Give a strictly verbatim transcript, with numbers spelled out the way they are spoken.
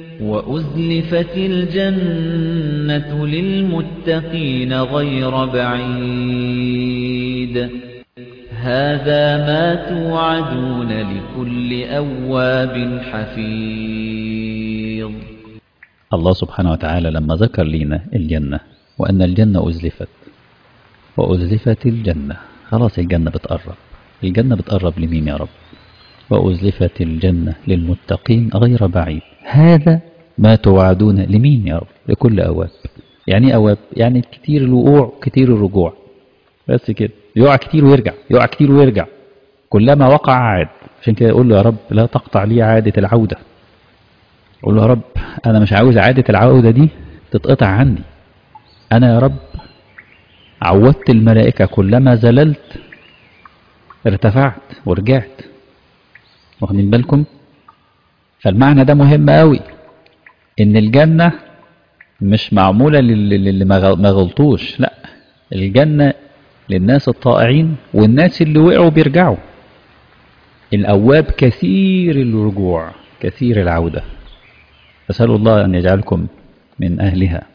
وأزلفت الجنة للمتقين غير بعيد هذا ما توعدون لكل أواب حفيظ. الله سبحانه وتعالى لما ذكر لنا الجنة وأن الجنة أزلفت وأزلفت الجنة، خلاص الجنة بتقرب. الجنة بتقرب لمين يا رب؟ وأزلفت الجنة للمتقين غير بعيد هذا ما توعدون لمين يا رب؟ لكل أواب. يعني أواب يعني كتير الوقوع كتير الرجوع، بس كده، يقع كتير ويرجع، يقع كتير ويرجع، كلما وقع عاد. عشان كده يقول له يا رب لا تقطع لي عادة العودة. يقول له يا رب أنا مش عاوز عادة العودة دي تتقطع عندي. أنا يا رب عودت الملائكة كلما زللت ارتفعت ورجعت. واخدين بالكم؟ فالمعنى ده مهم قوي، ان الجنة مش معمولة للي ما غلطوش، لا، الجنة للناس الطائعين والناس اللي وقعوا بيرجعوا. الأواب كثير الرجوع كثير العودة. أسأل الله أن يجعلكم من أهلها.